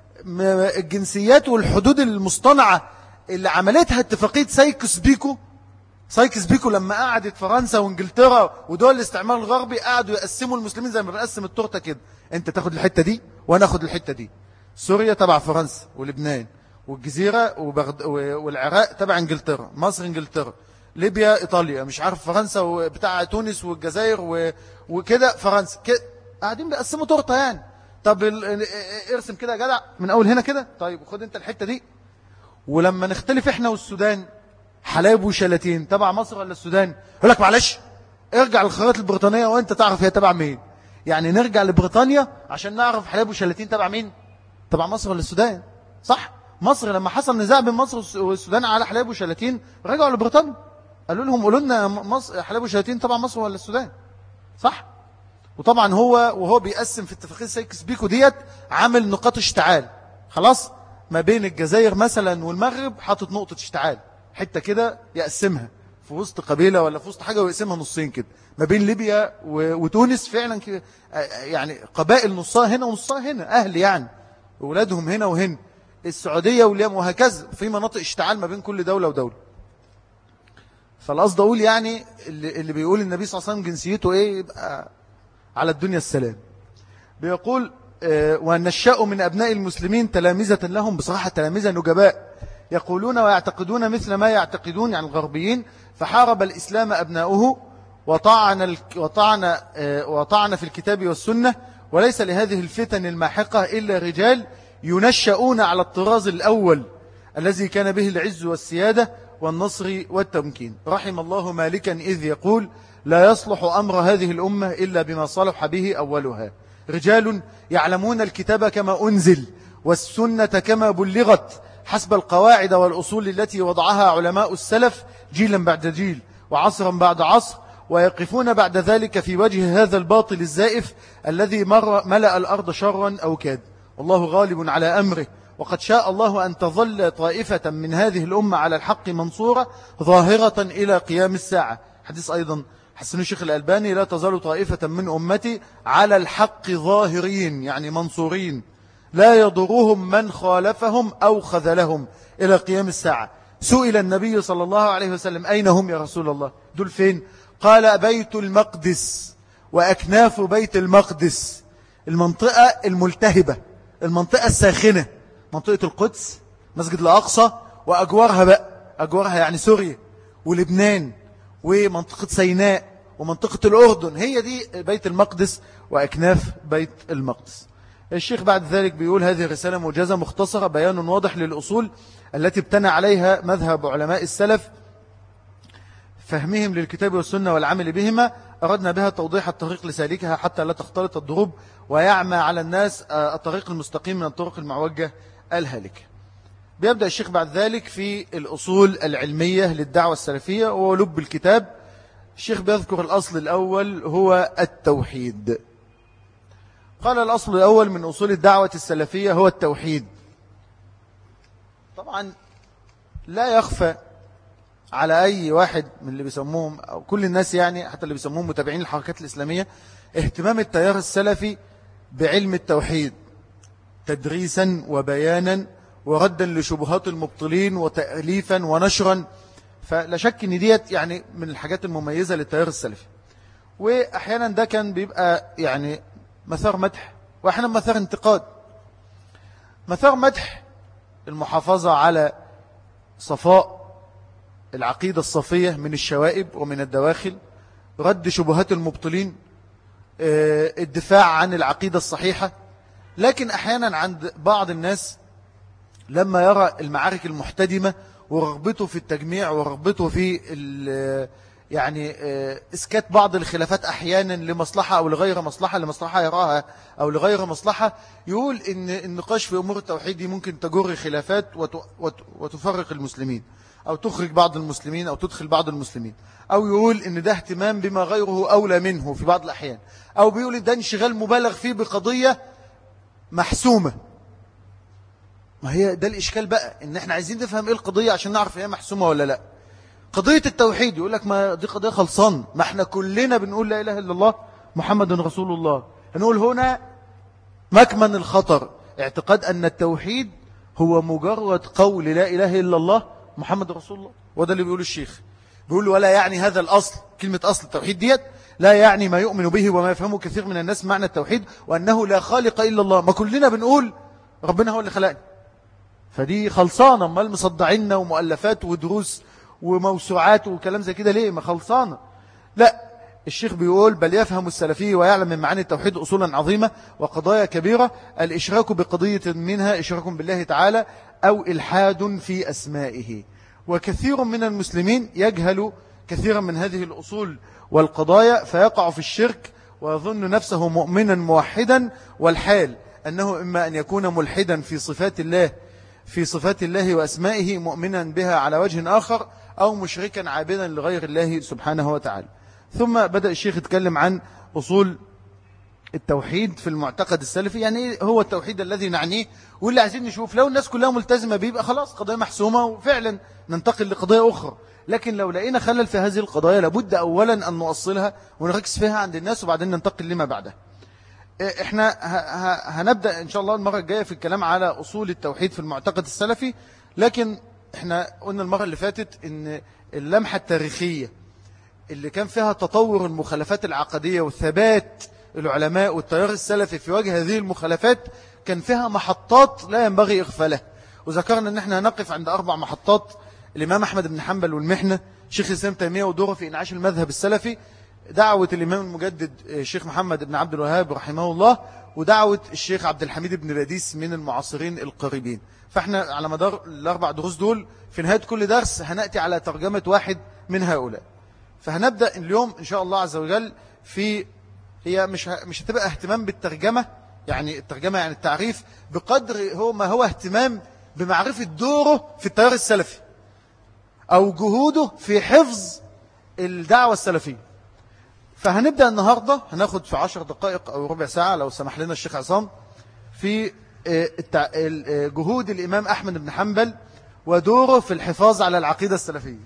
الجنسيات والحدود المصطنعة اللي عملتها اتفاقية سايكس بيكو. سايكس بيكو لما قعدت فرنسا وانجلترا ودول الاستعمار الغربي قعدوا يقسموا المسلمين زي ما بنقسم التورته كده، انت تاخد الحته دي وانا اخد الحته دي. سوريا تبع فرنسا ولبنان، والجزيره وبغد... والعراق تبع انجلترا، مصر انجلترا، ليبيا ايطاليا، مش عارف فرنسا وبتاع تونس والجزائر و... وكده فرنسا كده، قاعدين بيقسموا تورته يعني. طب ال... ارسم كده يا جدع من اول هنا كده، طيب خد انت الحته دي. ولما نختلف احنا والسودان حلايب وشلاتين تبع مصر ولا السودان، يقول لك معلش ارجع للخرائط البريطانية وانت تعرف هي تبع مين. يعني نرجع لبريطانيا عشان نعرف حلايب وشلاتين تبع مين، تبع مصر ولا السودان. صح؟ مصر لما حصل نزاع بين مصر والسودان على حلايب وشلاتين رجعوا لبريطانيا قالوا لهم قولوا لنا مصر حلايب وشلاتين تبع مصر ولا السودان. صح؟ وطبعا هو وهو بيقسم في اتفاقية سايكس بيكو ديت عامل نقاط اشتعال. خلاص ما بين الجزائر مثلا والمغرب حاطط نقطة اشتعال، حتة كده يقسمها في وسط قبيلة ولا في وسط حاجة ويقسمها نصين كده. ما بين ليبيا وتونس فعلا كده، يعني قبائل نصها هنا ونصها هنا، أهل يعني أولادهم هنا وهنا. السعودية واليمن وهكذا، في مناطق اشتعال ما بين كل دولة ودولة. فالقصد أقول يعني اللي, اللي بيقول النبي صلى الله عليه وسلم جنسيته إيه يبقى على الدنيا السلام. بيقول ونشأوا من أبناء المسلمين تلامذة لهم، بصراحة تلامذة نجباء يقولون ويعتقدون مثل ما يعتقدون يعني الغربيين. فحارب الإسلام أبناؤه وطعن, وطعن, وطعن في الكتاب والسنة. وليس لهذه الفتن الماحقة إلا رجال ينشأون على الطراز الأول الذي كان به العز والسيادة والنصر والتمكين. رحم الله مالكا إذ يقول لا يصلح أمر هذه الأمة إلا بما صلح به أولها. رجال يعلمون الكتاب كما أنزل والسنة كما بلغت حسب القواعد والأصول التي وضعها علماء السلف جيلا بعد جيل وعصرا بعد عصر، ويقفون بعد ذلك في وجه هذا الباطل الزائف الذي مر ملأ الأرض شرا أو كاد. والله غالب على أمره، وقد شاء الله أن تظل طائفة من هذه الأمة على الحق منصورة ظاهرة إلى قيام الساعة. حديث أيضا حسن الشيخ الألباني لا تزال طائفة من أمتي على الحق ظاهرين يعني منصورين لا يضرهم من خالفهم أو خذلهم إلى قيام الساعة. سئل النبي صلى الله عليه وسلم أين هم يا رسول الله؟ دول فين؟ قال بيت المقدس وأكناف بيت المقدس، المنطقة الملتهبة، المنطقة الساخنة، منطقة القدس، مسجد الأقصى وأجوارها بقى، أجوارها يعني سوريا ولبنان ومنطقة سيناء ومنطقة الأردن، هي دي بيت المقدس وأكناف بيت المقدس. الشيخ بعد ذلك بيقول: هذه رسالة موجزة مختصرة، بيان واضح للأصول التي ابتنى عليها مذهب علماء السلف، فهمهم للكتاب والسنة والعمل بهما، أردنا بها توضيح الطريق لسالكها حتى لا تختلط الضروب ويعمى على الناس الطريق المستقيم من الطرق المعوجة الهالكة. بيبدأ الشيخ بعد ذلك في الأصول العلمية للدعوة السلفية ولب الكتاب. الشيخ بيذكر الأصل الأول هو التوحيد. قال: الأصل الأول من أصول الدعوة السلفية هو التوحيد. طبعا لا يخفى على أي واحد من اللي بيسموهم أو كل الناس، يعني حتى اللي بيسموهم متابعين الحركات الإسلامية، اهتمام التيار السلفي بعلم التوحيد تدريسا وبيانا وردا لشبهات المبطلين وتأليفا ونشرا. فلا شك ان ديت يعني من الحاجات المميزة للتيار السلفي، وأحيانا ده كان بيبقى يعني مثار مدح وأحيانا مثار انتقاد. مثار مدح المحافظة على صفاء العقيدة الصفية من الشوائب ومن الدواخل، رد شبهات المبطلين، الدفاع عن العقيدة الصحيحة. لكن أحيانا عند بعض الناس لما يرى المعارك المحتدمة ورغبته في التجميع ورغبته في يعني إسكات بعض الخلافات أحيانا لمصلحة أو لغير مصلحة، لمصلحة يراها أو لغير مصلحة، يقول إن النقاش في أمور التوحيد دي ممكن تجر خلافات وتفرق المسلمين أو تخرج بعض المسلمين أو تدخل بعض المسلمين، أو يقول إن ده اهتمام بما غيره أولى منه في بعض الأحيان، أو بيقول إن ده انشغال مبالغ فيه بقضية محسومة. ما هي ده الإشكال بقى، إن إحنا عايزين نفهم إيه القضية عشان نعرف هي محسومة ولا لا. قضية التوحيد يقول لك ما دي قضية خلصان، ما إحنا كلنا بنقول لا إله إلا الله محمد رسول الله. هنقول هنا مكمن الخطر، اعتقاد أن التوحيد هو مجرد قول لا إله إلا الله محمد رسول الله. وده اللي بيقول الشيخ، بيقول: ولا يعني هذا الأصل، كلمة أصل التوحيد ديت لا يعني ما يؤمن به وما يفهمه كثير من الناس معنى التوحيد وأنه لا خالق إلا الله. ما كلنا بنقول ربنا هو اللي خلقنا، فدي خلصانة. ما المصدعين ومؤلفات ودروس وموسوعات وكلام زي كده ليه؟ ما خلصانة. لا، الشيخ بيقول: بل يفهم السلفي ويعلم من معاني التوحيد أصولا عظيمة وقضايا كبيرة، الإشراك بقضية منها إشراك بالله تعالى أو إلحاد في أسمائه. وكثير من المسلمين يجهل كثيرا من هذه الأصول والقضايا فيقع في الشرك ويظن نفسه مؤمنا موحدا، والحال أنه إما أن يكون ملحدا في صفات الله في صفات الله وأسمائه مؤمنا بها على وجه آخر، أو مشركا عابدا لغير الله سبحانه وتعالى. ثم بدأ الشيخ يتكلم عن أصول التوحيد في المعتقد السلفي، يعني هو التوحيد الذي نعنيه واللي عايزين نشوف. لو الناس كلها ملتزمة بيه يبقى خلاص قضية محسومة وفعلا ننتقل لقضية أخرى. لكن لو لقينا خلل في هذه القضايا لابد أولا أن نؤصلها ونركز فيها عند الناس وبعدين ننتقل لما بعدها. احنا هنبدأ إن شاء الله المرة الجاية في الكلام على أصول التوحيد في المعتقد السلفي. لكن احنا قلنا المرة اللي فاتت إن اللمحة التاريخية اللي كان فيها تطور المخالفات العقدية والثبات العلماء والتيار السلفي في وجه هذه المخالفات كان فيها محطات لا ينبغي إغفالها. وذكرنا أن احنا هنقف عند أربع محطات: الإمام أحمد بن حنبل والمحنة، شيخ الإسلام تيمية ودوره في إنعاش المذهب السلفي، دعوة الإمام المجدد الشيخ محمد بن عبد الوهاب رحمه الله، ودعوة الشيخ عبد الحميد بن باديس من المعاصرين القريبين. فاحنا على مدار الأربع دروس دول في نهاية كل درس هنأتي على ترجمة واحد من هؤلاء. فهنبدأ اليوم إن شاء الله عز وجل في هي مش مش هتبقى اهتمام بالترجمة، يعني الترجمة يعني التعريف، بقدر هو ما هو اهتمام بمعرفة دوره في التيار السلفي أو جهوده في حفظ الدعوة السلفية. فهنبدأ النهاردة هناخد في عشر دقائق أو ربع ساعة لو سمح لنا الشيخ عصام في جهود الإمام أحمد بن حنبل ودوره في الحفاظ على العقيدة السلفية.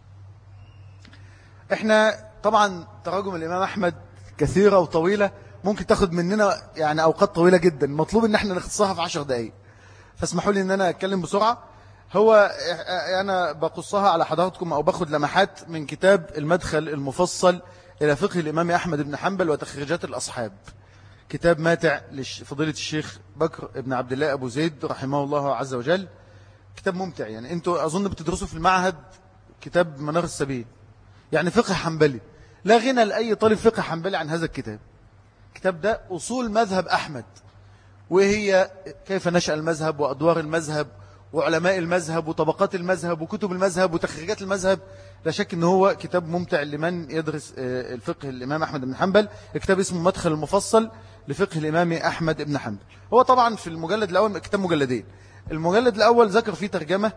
احنا طبعا تراجم الإمام أحمد كثيرة وطويلة، ممكن تاخد مننا يعني أوقات طويلة جدا، مطلوب ان احنا نختصرها في عشر دقائق. فاسمحوا لي ان انا اتكلم بسرعة. هو أنا بقصها على حضراتكم أو باخد لمحات من كتاب المدخل المفصل إلى فقه الإمام أحمد بن حنبل وتخريجات الأصحاب، كتاب ماتع لفضيلة الشيخ بكر بن عبد الله أبو زيد رحمه الله عز وجل. كتاب ممتع، يعني أنتوا أظن بتدرسوا في المعهد كتاب منار السبيل، يعني فقه حنبلي، لا غنى لأي طالب فقه حنبلي عن هذا الكتاب. الكتاب ده أصول مذهب أحمد، وهي كيف نشأ المذهب وأدوار المذهب وعلماء المذهب وطبقات المذهب وكتب المذهب وتخريجات المذهب. لا شك أنه هو كتاب ممتع لمن يدرس الفقه الإمام أحمد بن حنبل. الكتاب اسمه مدخل المفصل لفقه الإمام أحمد بن حنبل. هو طبعا في المجلد الأول كتاب مجلدين، المجلد الأول ذكر فيه ترجمة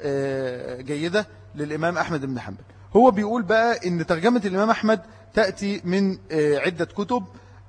جيدة للإمام أحمد بن حنبل. هو بيقول بقى إن ترجمة الإمام أحمد تأتي من عدة كتب،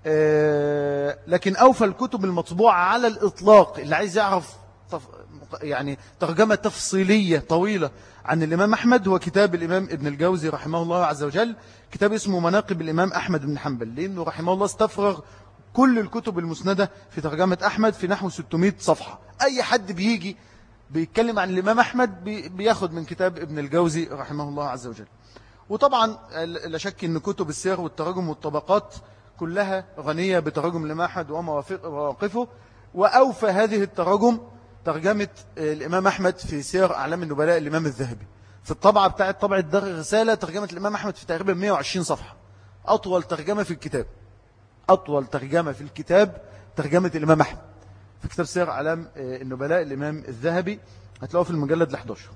لكن أوفى الكتب المطبوعة على الإطلاق اللي عايز يعرف يعني ترجمة تفصيلية طويلة عن الإمام أحمد هو كتاب الإمام ابن الجوزي رحمه الله عز وجل، كتاب اسمه مناقب الإمام أحمد بن حنبل، لأنه رحمه الله استفرغ كل الكتب المسندة في ترجمة أحمد في نحو ستمائة صفحة. أي حد بيجي بيتكلم عن الإمام أحمد بياخد من كتاب ابن الجوزي رحمه الله عز وجل. وطبعا لا شك أن كتب السير والتراجم والطبقات كلها غنية بتراجم الإمام أحمد ومواقفه، وأوفى هذه التراجم ترجمة الإمام أحمد في سير أعلام النبلاء الإمام الذهبي، في الطبعة بتاعة طبعة دار الرسالة ترجمة الإمام أحمد في تقريبا مئة وعشرين صفحة، أطول ترجمة في الكتاب، أطول ترجمة في الكتاب ترجمة الإمام أحمد في كتاب سير أعلام النبلاء الإمام الذهبي، هتلاقوه في المجلد الأحد عشر.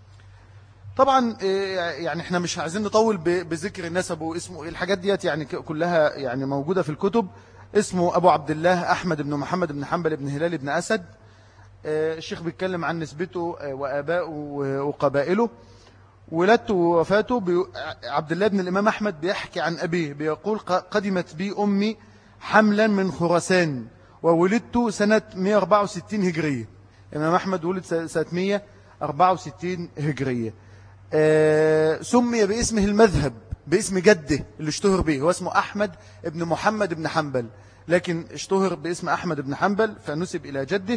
طبعا يعني احنا مش عايزين نطول بذكر النسب واسمه، الحاجات ديت يعني كلها يعني موجودة في الكتب. اسمه أبو عبد الله أحمد بن محمد بن حنبل بن هلال بن أسد. الشيخ بيتكلم عن نسبته وآبائه وقبائله، ولادته ووفاته. عبد الله بن الإمام أحمد بيحكي عن أبيه بيقول قدمت بي أمي حملا من خراسان وولدت سنة مئة وأربعة وستين هجرية. الإمام أحمد ولد سنة مئة وأربعة وستين هجرية. سمي باسمه المذهب باسم جده اللي اشتهر به، هو اسمه أحمد بن محمد بن حنبل، لكن اشتهر باسم أحمد بن حنبل فنسب إلى جده،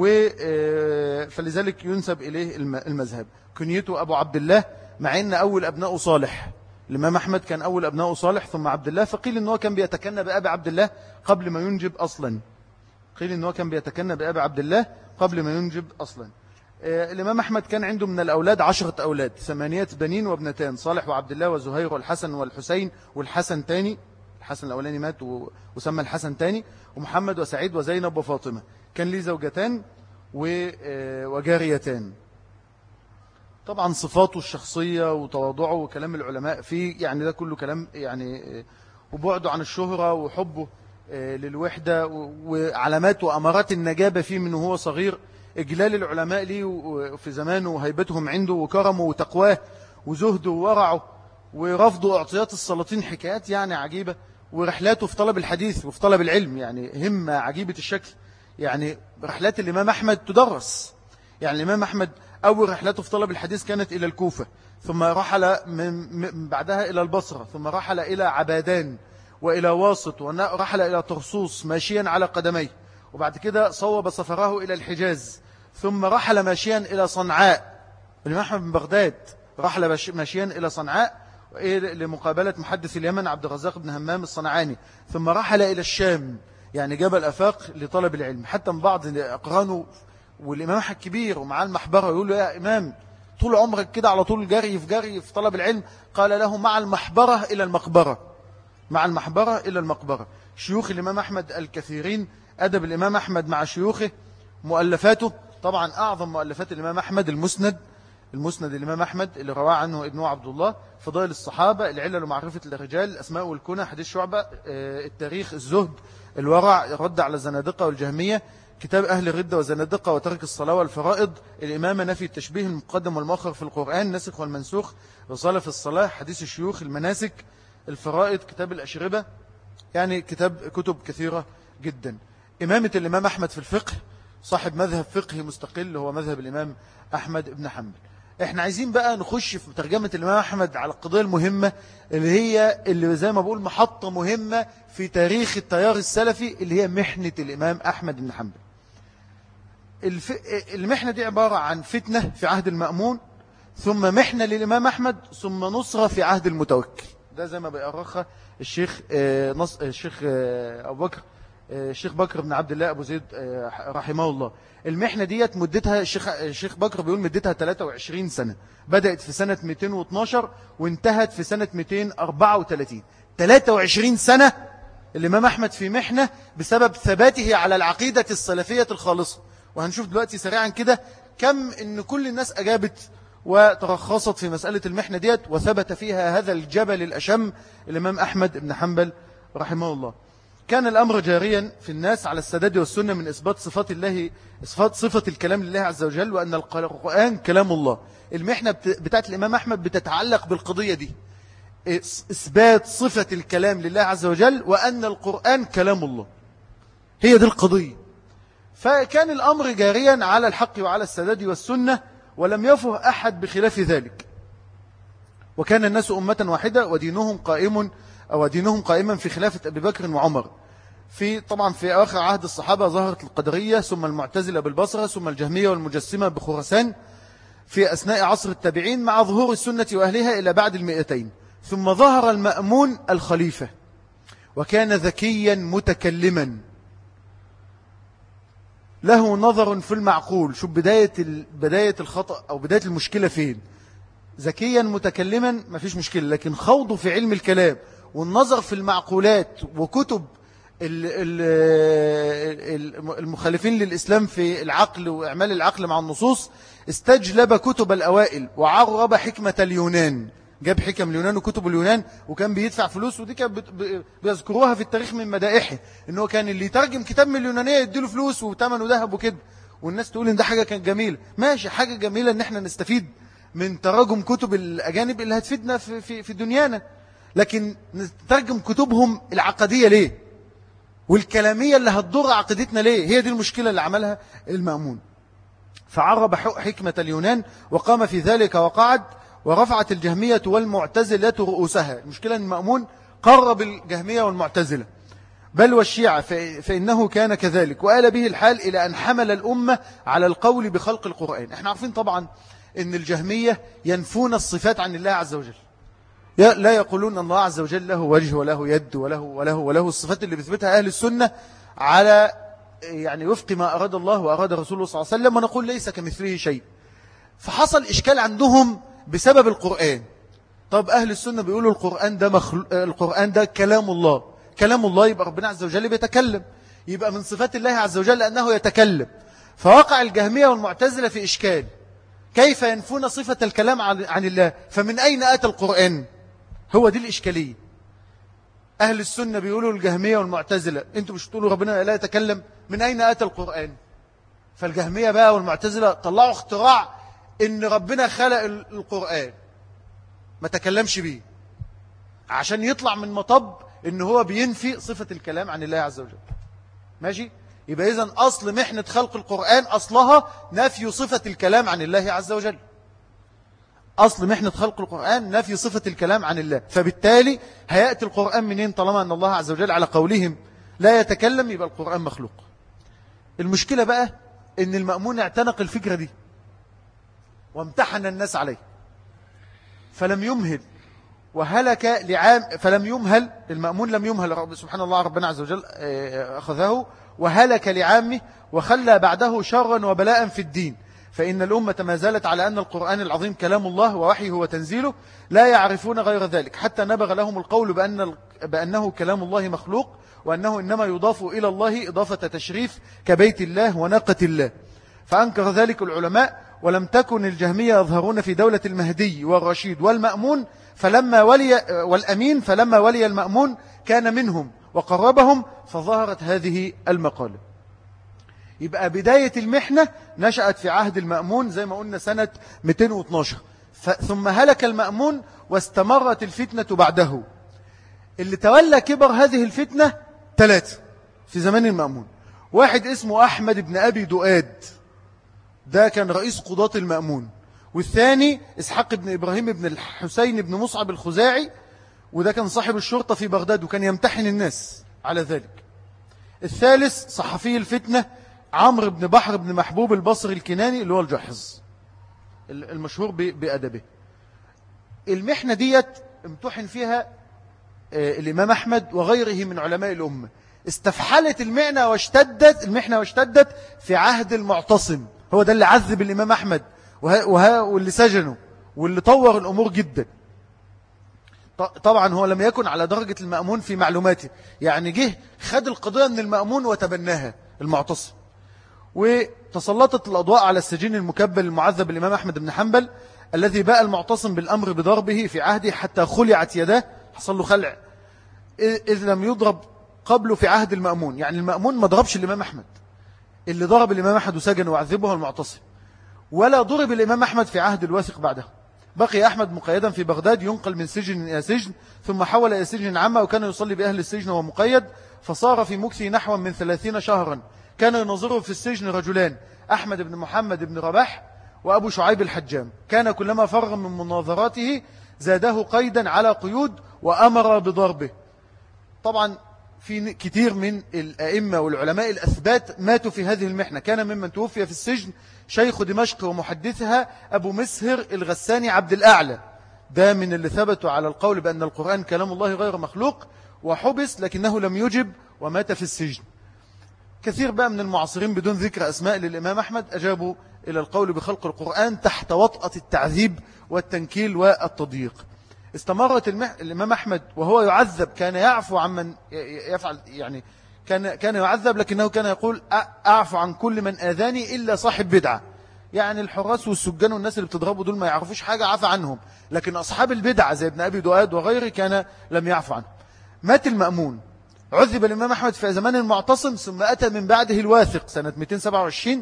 فلذلك ينسب إليه المذهب. كنيته أبو عبد الله، مع أن أول أبناءه صالح. الإمام أحمد كان أول أبناءه صالح ثم عبد الله، فقيل أنه كان بيتكنى بأبي عبد الله قبل ما ينجب أصلا، قيل أنه كان بيتكنى بأبي عبد الله قبل ما ينجب أصلا. الإمام أحمد كان عنده من الأولاد عشرة أولاد، ثمانية بنين وابنتان، صالح وعبد الله وزهير والحسن والحسين والحسن تاني، الحسن الأولاني مات وسمى الحسن تاني، ومحمد وسعيد وزينب وفاطمة. كان لي زوجتان وجاريتان. طبعا صفاته الشخصية وتواضعه وكلام العلماء فيه يعني ده كله كلام يعني، وبعده عن الشهرة وحبه للوحدة وعلامات وأمارات النجابة فيه من هو صغير، إجلال العلماء ليه في زمانه وهيبتهم عنده وكرمه وتقواه وزهده وورعه ورفضه اعطيات السلاطين، حكايات يعني عجيبة. ورحلاته في طلب الحديث وفي طلب العلم يعني همة عجيبة الشكل. يعني رحلات الإمام أحمد تدرس، يعني الإمام أحمد أول رحلاته في طلب الحديث كانت إلى الكوفة، ثم رحل من بعدها إلى البصرة، ثم رحل إلى عبادان وإلى واسط، ورحل إلى طرسوس ماشيا على قدميه، وبعد كده صوب سفره إلى الحجاز، ثم رحل ماشيا إلى صنعاء. الإمام أحمد بن بغداد رحل ماشيا إلى صنعاء لمقابلة محدث اليمن عبد الرزاق بن همام الصنعاني، ثم رحل إلى الشام يعني جبل أفاق لطلب العلم. حتى من بعض أقرانه والإمام أحمد كبير ومعاه المحبرة يقول له يا إمام طول عمرك كده على طول جري في جري في طلب العلم، قال له مع المحبرة إلى المقبرة، مع المحبرة إلى المقبرة. شيوخ الإمام أحمد الكثيرين، أدب الإمام أحمد مع شيوخه، مؤلفاته. طبعا أعظم مؤلفات الإمام أحمد المسند، المسند الإمام أحمد اللي رواه عنه ابنه عبد الله، فضائل الصحابة، العلل ومعرفة الرجال، الأسماء والكنى، حديث شعبة، التاريخ، الزهد، الورع، الرد على الزنادقة والجهمية، كتاب أهل الردة والزنادقة وترك الصلاة والفرائض، الإمامة، نفي التشبيه، المقدم والمؤخر في القرآن، نسخ والمنسوخ، رسالة في الصلاة، حديث الشيوخ، المناسك، الفرائض، كتاب الأشربة، يعني كتاب كتب كثيرة جدا. إمامة الإمام أحمد في الفقه، صاحب مذهب فقهي مستقل هو مذهب الإمام أحمد بن حنبل. احنا عايزين بقى نخش في ترجمة الإمام أحمد على القضية المهمة اللي هي اللي زي ما بقول محطة مهمة في تاريخ التيار السلفي، اللي هي محنة الإمام أحمد بن حنبل. الف... المحنة دي عبارة عن فتنة في عهد المأمون، ثم محنة للإمام أحمد، ثم نصرة في عهد المتوكل. ده زي ما بيأرخها الشيخ آه نص الشيخ آه أبو بكر آه الشيخ بكر بن عبد الله أبو زيد آه رحمه الله. المحنة ديت مدتها الشيخ الشيخ بكر بيقول مدتها ثلاثة وعشرين سنة، بدأت في سنة مئتين واثناشر وانتهت في سنة مئتين وأربعة وثلاثين. ثلاثة وعشرين سنة الإمام أحمد في محنة بسبب ثباته على العقيدة السلفية الخالصة. وهنشوف دلوقتي سريعا كده كم إن كل الناس أجابت وترخصت في مسألة المحنة ديت وثبت فيها هذا الجبل الأشم الإمام أحمد بن حنبل رحمه الله. كان الأمر جاريا في الناس على السداد والسنة من إثبات صفات الله، إثبات صفة الكلام لله عز وجل، وأن القرآن كلام الله. المحنة بتاعت الإمام أحمد بتتعلق بالقضية دي، إثبات صفة الكلام لله عز وجل وأن القرآن كلام الله، هي دي القضية. فكان الأمر جاريا على الحق وعلى السداد والسنة، ولم يفه أحد بخلاف ذلك. وكان الناس أمة واحدة ودينهم قائم أو دينهم قائما في خلافة أبي بكر وعمر. في طبعا في آخر عهد الصحابة ظهرت القدرية، ثم المعتزلة بالبصرة، ثم الجهمية والمجسمة بخراسان في أثناء عصر التابعين، مع ظهور السنة وأهلها إلى بعد المئتين. ثم ظهر المأمون الخليفة، وكان ذكيا متكلما له نظر في المعقول. شوف بداية بداية الخطأ أو بداية المشكلة فين. ذكيا متكلما ما فيش مشكلة، لكن خوضه في علم الكلام والنظر في المعقولات وكتب المخالفين للإسلام في العقل وإعمال العقل مع النصوص، استجلب كتب الأوائل وعرب حكمة اليونان. جاب حكم اليونان وكتب اليونان، وكان بيدفع فلوس، ودي كان بيذكروها في التاريخ من مدائحه، انه كان اللي يترجم كتاب من اليونانية يديله فلوس وثمنه ذهب وكده. والناس تقول ان ده حاجة كانت جميلة. ماشي، حاجة جميلة ان احنا نستفيد من تراجم كتب الأجانب اللي هتفيدنا في, في, في دنيانا، لكن نترجم كتبهم العقدية ليه والكلامية اللي هتضر عقيدتنا ليه؟ هي دي المشكلة اللي عملها المأمون. فعرب حكمة اليونان وقام في ذلك وقعد، ورفعت الجهمية والمعتزلة رؤوسها. المشكلة أن المأمون قرب الجهمية والمعتزلة بل والشيعة، فإنه كان كذلك، وآل به الحال إلى أن حمل الأمة على القول بخلق القرآن. احنا عارفين طبعا أن الجهمية ينفون الصفات عن الله عز وجل، لا يقولون أن الله عز وجل له وجه وله يد وله وله وله الصفات اللي بيثبتها أهل السنة على يعني وفق ما أراد الله وأراد رسوله صلى الله عليه وسلم، ونقول ليس كمثله شيء. فحصل إشكال عندهم بسبب القرآن. طب أهل السنة بيقولوا القرآن ده مخلو... القرآن ده كلام الله، كلام الله يبقى ربنا عز وجل بيتكلم، يبقى من صفات الله عز وجل أنه يتكلم. فوقع الجهمية والمعتزلة في إشكال، كيف ينفون صفة الكلام عن الله؟ فمن أين أتى القرآن؟ هو دي الإشكالية. أهل السنة بيقولوا الجهمية والمعتزلة أنتوا مش تقولوا ربنا لا يتكلم، من أين أتى القرآن؟ فالجهمية بقى والمعتزلة طلعوا اختراع إن ربنا خلق القرآن ما تكلمش بيه، عشان يطلع من مطب إن هو بينفي صفة الكلام عن الله عز وجل. ماشي؟ يبقى إذن أصل محنة خلق القرآن أصلها نفي صفة الكلام عن الله عز وجل. أصل محنة خلق القرآن نفي صفة الكلام عن الله، فبالتالي هيأتي القرآن منين طالما أن الله عز وجل على قولهم لا يتكلم يبقى القرآن مخلوق. المشكلة بقى إن المأمون اعتنق الفكرة دي وامتحن الناس عليه، فلم يمهل وهلك لعام، فلم يمهل المأمون، لم يمهل سبحان الله ربنا عز وجل أخذه وهلك لعامه، وخلى بعده شرا وبلاء في الدين. فإن الأمة ما زالت على أن القرآن العظيم كلام الله ووحيه وتنزيله، لا يعرفون غير ذلك، حتى نبغ لهم القول بأن بأنه كلام الله مخلوق، وأنه إنما يضاف إلى الله إضافة تشريف كبيت الله وناقة الله. فأنكر ذلك العلماء، ولم تكن الجهمية يظهرون في دولة المهدي والرشيد والمأمون، فلما ولي والأمين فلما ولي المأمون كان منهم وقربهم، فظهرت هذه المقالة. يبقى بداية المحنة نشأت في عهد المأمون زي ما قلنا سنة مئتين واثناشر، ثم هلك المأمون واستمرت الفتنة بعده. اللي تولى كبر هذه الفتنة ثلاثة في زمان المأمون. واحد اسمه أحمد بن أبي دؤاد، ده كان رئيس قضاة المأمون. والثاني إسحاق بن إبراهيم بن الحسين بن مصعب الخزاعي، وده كان صاحب الشرطة في بغداد وكان يمتحن الناس على ذلك. الثالث صحفي الفتنة عمرو بن بحر بن محبوب البصري الكناني اللي هو الجحظ المشهور بأدبه. المحنة ديت امتحن فيها الإمام أحمد وغيره من علماء الأمة. استفحلت المحنة واشتدت المحنة واشتدت في عهد المعتصم، هو ده اللي عذب الإمام أحمد وها وها واللي سجنه واللي طور الأمور جدا. طبعا هو لم يكن على درجة المأمون في معلوماته، يعني جه خد القضية من المأمون وتبناها المعتصم. وتسلطت الأضواء على السجين المكبل المعذب الإمام أحمد بن حنبل الذي باء المعتصم بالأمر بضربه في عهده حتى خلعت يداه، حصل له خلع، إذ لم يضرب قبله في عهد المأمون. يعني المأمون ما ضربش الإمام أحمد، اللي ضرب الإمام أحمد وسجن وعذبه المعتصم، ولا ضرب الإمام أحمد في عهد الواثق بعده. بقي أحمد مقيدا في بغداد ينقل من سجن إلى سجن، ثم حول إلى سجن عامة، وكان يصلي بأهل السجن وهو مقيد، فصار في مكثه نحو من ثلاثين شهرا. كان ينظره في السجن رجلان، أحمد بن محمد بن رباح وأبو شعيب الحجام. كان كلما فرغ من مناظراته زاده قيدا على قيود وأمر بضربه. طبعا في كثير من الأئمة والعلماء الأثبات ماتوا في هذه المحنة. كان ممن توفي في السجن شيخ دمشق ومحدثها أبو مسهر الغساني عبد الأعلى، ده من اللي ثبتوا على القول بأن القرآن كلام الله غير مخلوق، وحبس لكنه لم يجب ومات في السجن. كثير بقى من المعاصرين بدون ذكر أسماء للإمام أحمد أجابوا إلى القول بخلق القرآن تحت وطأة التعذيب والتنكيل والتضييق. استمرت المح... الإمام أحمد وهو يعذب كان يعفو عن من يفعل، يعني كان كان يعذب لكنه كان يقول أعفو عن كل من آذاني إلا صاحب بدعة. يعني الحراس والسجان والناس اللي بتضربوا دول ما يعرفوش حاجة عفى عنهم، لكن أصحاب البدعة زي ابن أبي دؤاد وغيره كان لم يعفو عنهم. مات المأمون، عذب الإمام أحمد في زمان المعتصم، ثم أتى من بعده الواثق سنة مئتين وسبعة وعشرين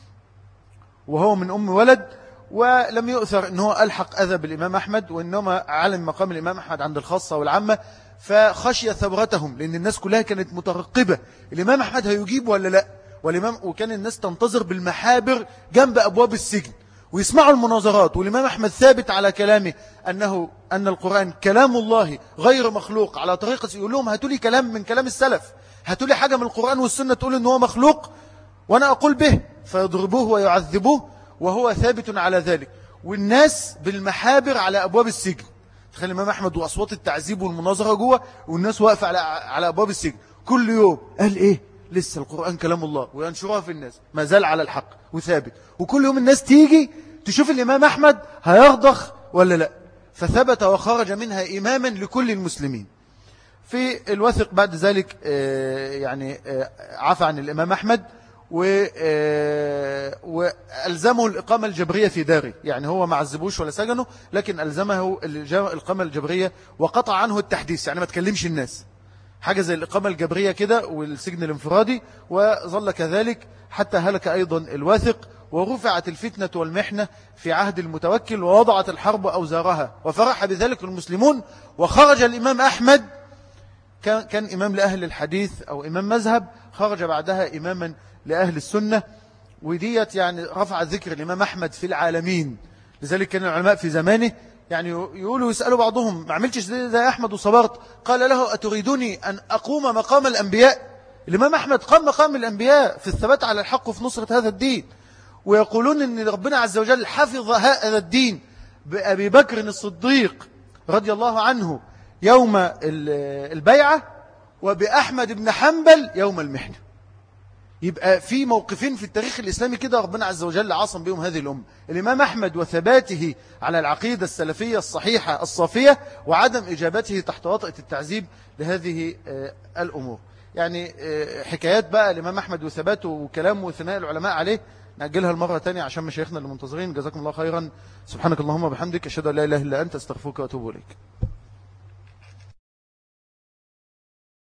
وهو من أم ولد، ولم يؤثر أنه ألحق أذى بالإمام أحمد، وإنما علم مقام الإمام أحمد عند الخاصة والعامة، فخشي ثورتهم لأن الناس كلها كانت مترقبة الإمام أحمد هيجيب ولا لا، والإمام وكان الناس تنتظر بالمحابر جنب أبواب السجن ويسمعوا المناظرات، والإمام أحمد ثابت على كلامه أنه أن القرآن كلام الله غير مخلوق، على طريقة يقول لهم هاتوا لي كلام من كلام السلف، هاتوا لي حاجة من القرآن والسنة تقول أنه هو مخلوق وأنا أقول به، فيضربوه ويعذبوه وهو ثابت على ذلك. والناس بالمحابر على أبواب السجن، تخيل الإمام أحمد وأصوات التعذيب والمناظرة جوه، والناس واقفة على على أبواب السجن كل يوم. قال إيه؟ لسه القرآن كلام الله، وينشرها في الناس ما زال على الحق وثابت، وكل يوم الناس تيجي تشوف الإمام أحمد هيرضخ ولا لا، فثبت وخرج منها إماما لكل المسلمين. في الوثق بعد ذلك يعني عفى عن الإمام أحمد وألزمه الإقامة الجبرية في داره، يعني هو ما عذبوش ولا سجنه، لكن ألزمه الإقامة الجبرية وقطع عنه التحديث، يعني ما تكلمش الناس، حاجة زي الإقامة الجبرية كده والسجن الانفرادي، وظل كذلك حتى هلك أيضا الواثق. ورفعت الفتنة والمحنة في عهد المتوكل، ووضعت الحرب أوزارها، وفرح بذلك المسلمون. وخرج الإمام أحمد، كان, كان إمام لأهل الحديث أو إمام مذهب، خرج بعدها إماما لأهل السنة، وديت يعني رفع ذكر الإمام أحمد في العالمين. لذلك كان العلماء في زمانه يعني يقولوا يسألوا بعضهم ما عملتش زي أحمد وصبرت؟ قال له أتريدوني أن أقوم مقام الأنبياء؟ الإمام أحمد قام مقام الأنبياء في الثبات على الحق وفي نصرة هذا الدين. ويقولون أن ربنا عز وجل حفظ هذا الدين بأبي بكر الصديق رضي الله عنه يوم البيعة، وبأحمد بن حنبل يوم المحنة. يبقى في موقفين في التاريخ الإسلامي كده ربنا عز وجل عاصم بهم هذه الأمة: الإمام أحمد وثباته على العقيدة السلفية الصحيحة الصافية، وعدم إجابته تحت وطأة التعذيب لهذه الأمور. يعني حكايات بقى الإمام أحمد وثباته وكلامه وثناء العلماء عليه نأجلها المرة تانية عشان مشايخنا اللي منتظرين. جزاكم الله خيرا. سبحانك اللهم وبحمدك، أشهد أن لا إله إلا أنت، أستغفرك وأتوب إليك.